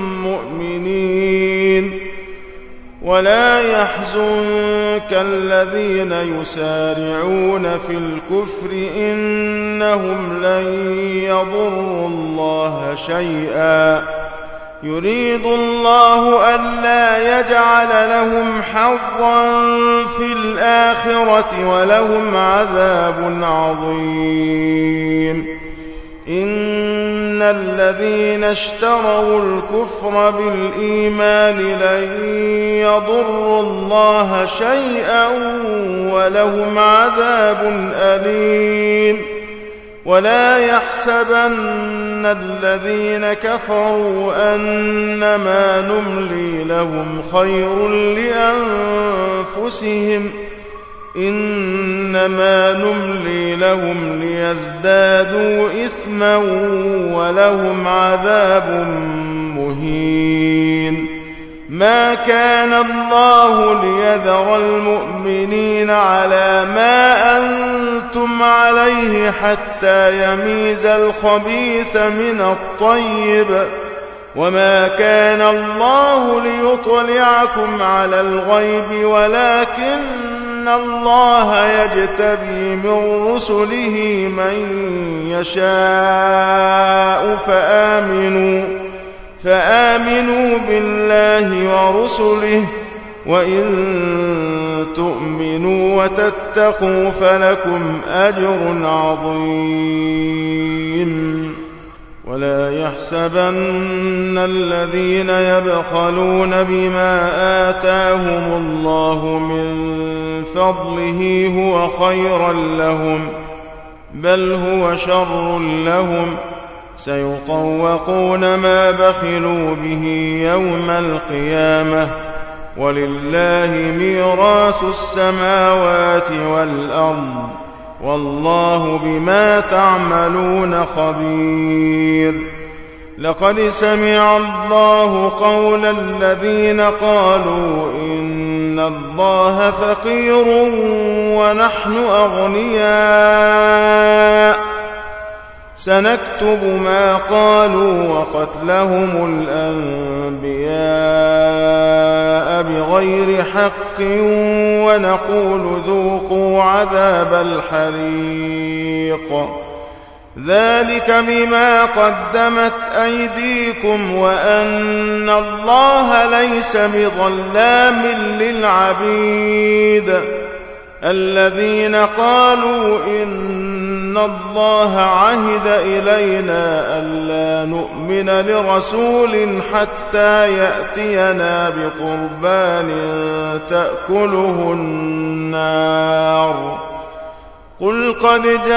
مؤمنين. ولا يحزنك الذين يسارعون في الكفر إنهم لن يضروا الله شيئا يريد الله ألا يجعل لهم حظا في الآخرة ولهم عذاب عظيم. إن الذين اشتروا الكفر بالإيمان لن يضروا الله شيئا ولهم عذاب أليم. ولا يحسبن الذين كفروا أنما نملي لهم خير لأنفسهم إنما نملي لهم ليزدادوا إثما ولهم عذاب مهين. ما كان الله ليذر المؤمنين على ما أنتم عليه حتى يميز الخبيث من الطيب وما كان الله ليطلعكم على الغيب ولكن الله يجتبي من رسله من يشاء فآمنوا فآمنوا بالله ورسله وإن تؤمنوا وتتقوا فلكم أجر عظيم. ولا يحسبن الذين يبخلون بما آتاهم الله من فضله هو خيرا لهم، بل هو شر لهم، سيطوقون ما بخلوا به يوم القيامة، ولله ميراث السماوات والأرض، والله بما تعملون خبير. لقد سمع الله قول الذين قالوا إن الله فقير ونحن أغنياء، سنكتب ما قالوا وقتلهم الأنبياء بغير حق، ونقول ذوقوا عذاب الحريق، ذلك بما قدمت أيديكم وأن الله ليس بظلام للعبيد. الذين قالوا إن الله عهد إلينا ألا نؤمن لرسول حتى يأتينا بقربان تأكله النار، قل قد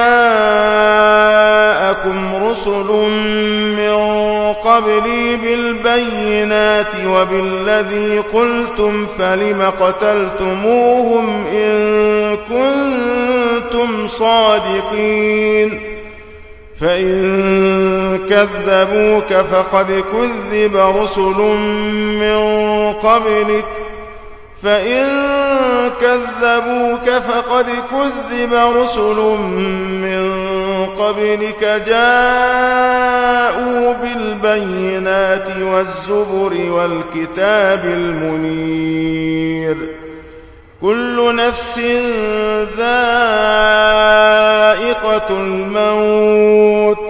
جاءكم رسل من قبلي بالبينات وبالذي قلتم فلم قتلتموهم إن كنتم صادقين. فإن كذبوك فقد كذب رسل من قبلك فإن كذبوك فقد كذب رسل من قبلك جاءوا بالبينات والزبر والكتاب المنير. كل نفس ذائقة الموت،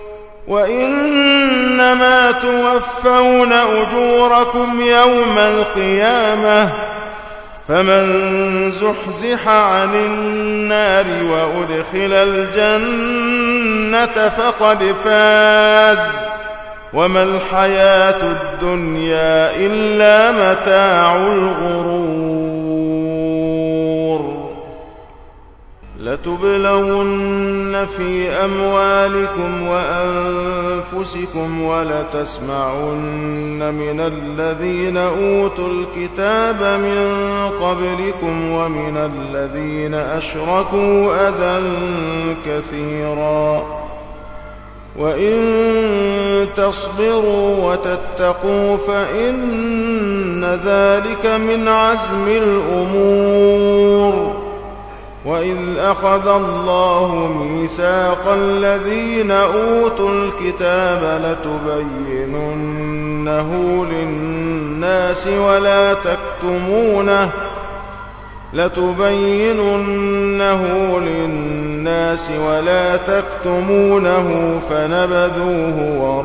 وإنما توفون أجوركم يوم القيامة، فمن زحزح عن النار وأدخل الجنة فقد فاز، وما الحياة الدنيا إلا متاع الغرور. لتبلون في أموالكم وأنفسكم ولتسمعن من الذين أوتوا الكتاب من قبلكم ومن الذين أشركوا أذى كثيرا، وإن تصبروا وتتقوا فإن ذلك من عزم الأمور. وإذ أخذ الله ميثاق الذين أوتوا الكتاب لتبيننه للناس ولا تكتمونه لتبيننه للناس ولا تكتمونه فنبذوه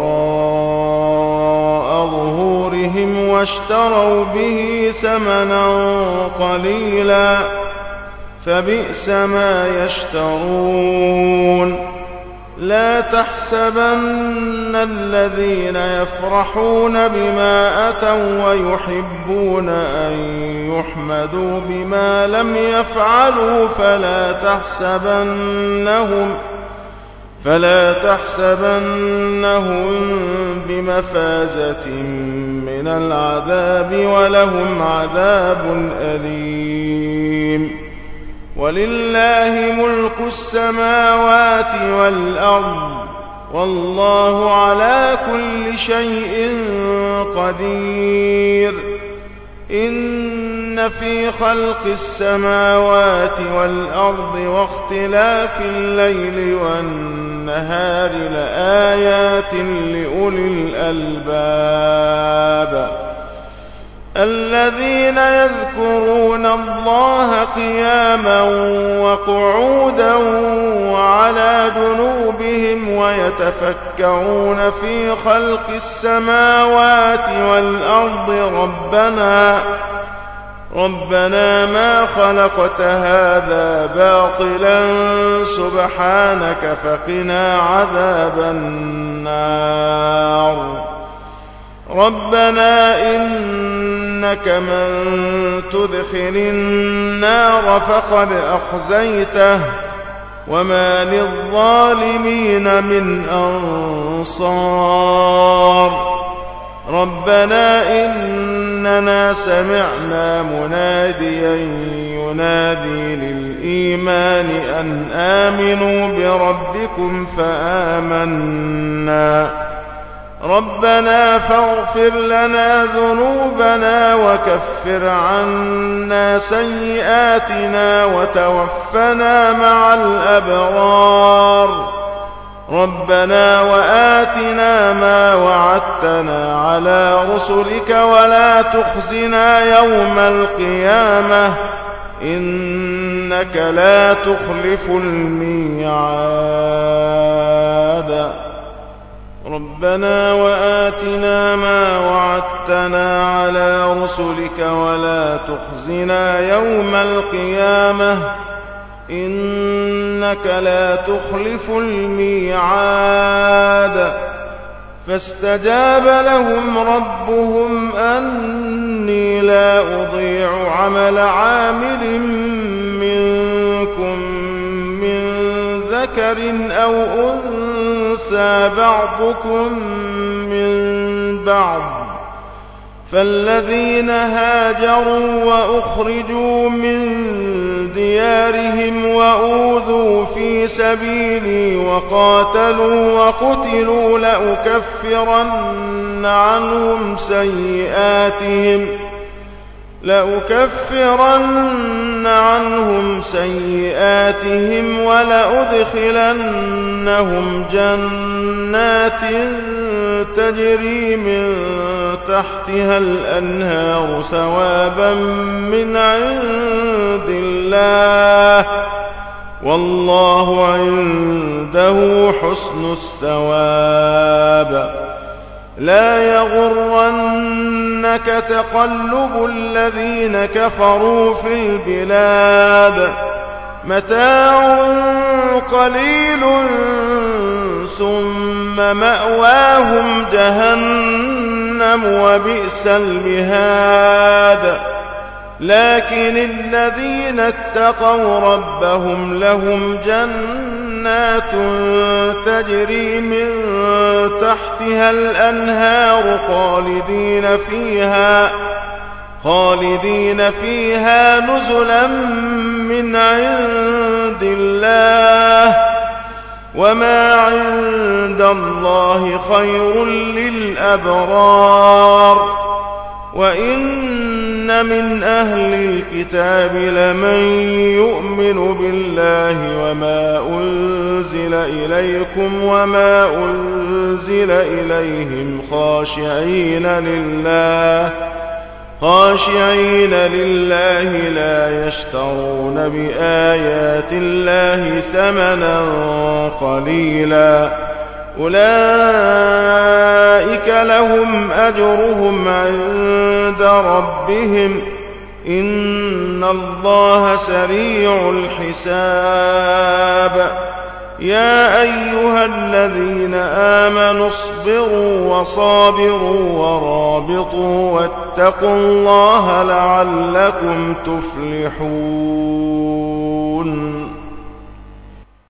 وراء ظهورهم واشتروا به ثمنا قليلا، فبئس ما يشترون. لا تحسبن الذين يفرحون بما أتوا ويحبون أن يحمدوا بما لم يفعلوا فلا تحسبنهم فلا تحسبنهم بمفازة من العذاب ولهم عذاب أليم. ولله ملك السماوات والأرض، والله على كل شيء قدير. إن في خلق السماوات والأرض واختلاف الليل والنهار لآيات لأولي الألباب الذين يذكرون الله قياما وقعودا وعلى جنوبهم ويتفكرون في خلق السماوات والأرض ربنا ربنا ما خلقت هذا باطلا سبحانك فقنا عذاب النار ربنا إنك من تدخل النار فقد أخزيته وما للظالمين من أنصار ربنا إننا سمعنا مناديا ينادي للإيمان أن آمنوا بربكم فآمنا ربنا فاغفر لنا ذنوبنا وكفر عنا سيئاتنا وتوفنا مع الأبرار ربنا وآتنا ما وعدتنا على رسلك ولا تخزنا يوم القيامة إنك لا تخلف الميعاد ربنا وآتنا ما وعدتنا على رسلك ولا تخزنا يوم القيامة إنك لا تخلف الميعاد فاستجاب لهم ربهم أني لا أضيع عمل عامل منكم من ذكر أو أنثى بعضكم من بعض فالذين هاجروا وأخرجوا من ديارهم وأوذوا في سبيلي وقاتلوا وقتلوا لأكفرن عنهم سيئاتهم لأكفرن عنهم سيئاتهم ولأدخلنهم جنات تجري من تحتها الأنهار ثوابا من عند الله والله عنده حسن الثواب لا يغرنك تقلب الذين كفروا في البلاد متاع قليل ثم مأواهم جهنم وبئس المهاد لكن الذين اتقوا ربهم لهم جنات تجري من تحتها الأنهار خالدين فيها خالدين فيها نزلا من عند الله وما عند الله خير للأبرار وإن من أهل الكتاب لمن يؤمن بالله وما أنزل إليكم وما أنزل إليهم خاشعين لله خاشعين لله لا يشترون بآيات الله ثمنا قليلا أولئك لهم أجرهم عند ربهم إن الله سريع الحساب يا أيها الذين آمنوا اصبروا وصابروا ورابطوا واتقوا الله لعلكم تفلحون